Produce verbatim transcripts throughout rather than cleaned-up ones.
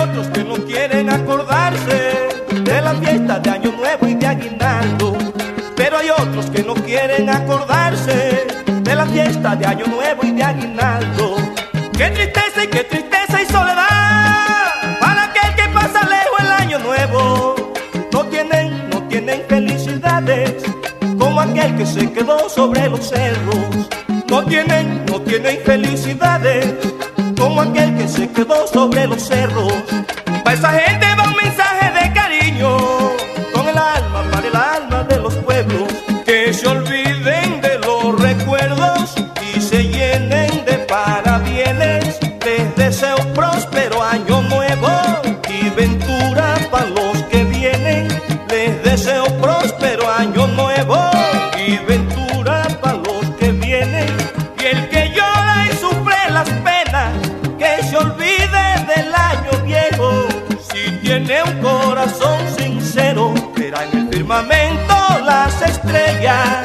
otros que no quieren acordarse de la fiesta de Año Nuevo y de Aguinaldo. Pero hay otros que no quieren acordarse de la fiesta de Año Nuevo y de Aguinaldo. Qué tristeza y qué tristeza y soledad para aquel que pasa lejos el Año Nuevo. No tienen, no tienen felicidades como aquel que se quedó sobre los cerros. No tienen, no tienen felicidades como aquel que se quedó sobre los cerros. Para esa gente va un mensaje de cariño, con el alma, para el alma de los pueblos. Que se olviden de los recuerdos y se llenen de parabienes. Les deseo próspero año nuevo y ventura para los que vienen. Les deseo próspero año nuevo y ventura para los que vienen. Y el que llora y sufre las penas, que se olvide del año viejo. Si tiene un corazón sincero, verá en el firmamento las estrellas.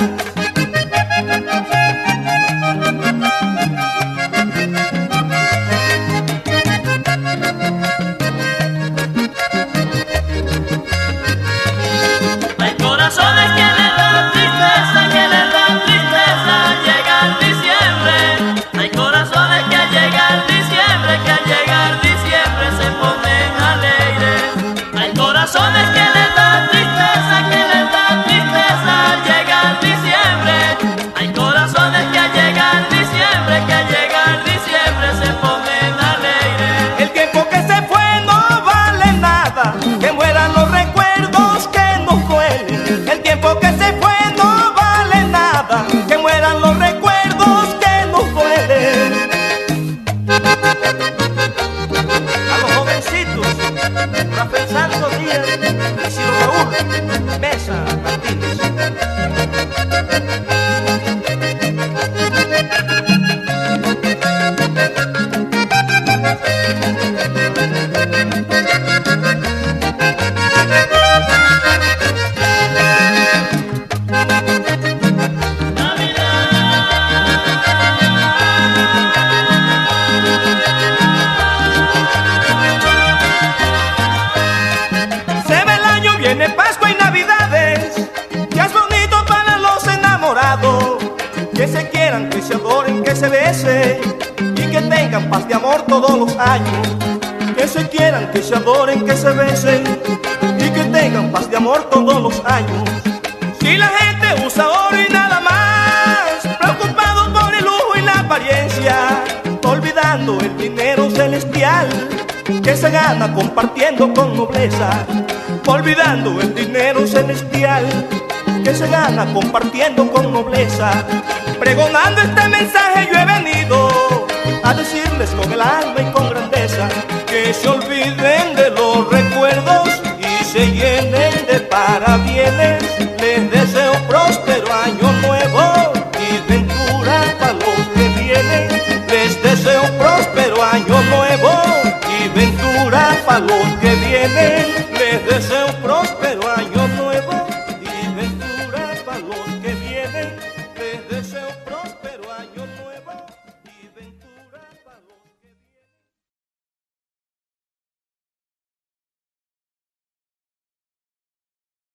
Hay corazones que le dan tristeza, que le dan tristeza al llegar diciembre. Hay corazones que al llegar diciembre, que al llegar diciembre se ponen alegres. Hay corazones que le dan tristeza, que le dan tristeza al llegar diciembre. Hay corazones que al llegar diciembre, que al llegar diciembre se ponen alegres. El tiempo que se fue no vale nada, que mueran los recuerdos que nos duelen. El tiempo que se fue no vale nada, que mueran los recuerdos que nos duelen. A los jovencitos, Rafael Santos Díaz y Ciro Raúl Mesa Martínez. Se ve el año, viene Pascua y Navidades, ya es bonito para los enamorados. Que se quieran, que se adoren, que se besen y que tengan paz de amor todos los años. Que se quieran, que se adoren, que se besen y que tengan paz de amor todos los años. Si la gente usa oro y nada más, preocupados por el lujo y la apariencia, olvidando el dinero celestial que se gana compartiendo con nobleza. Olvidando el dinero celestial que se gana compartiendo con nobleza. Pregonando este mensaje yo he venido a decirles con el alma y con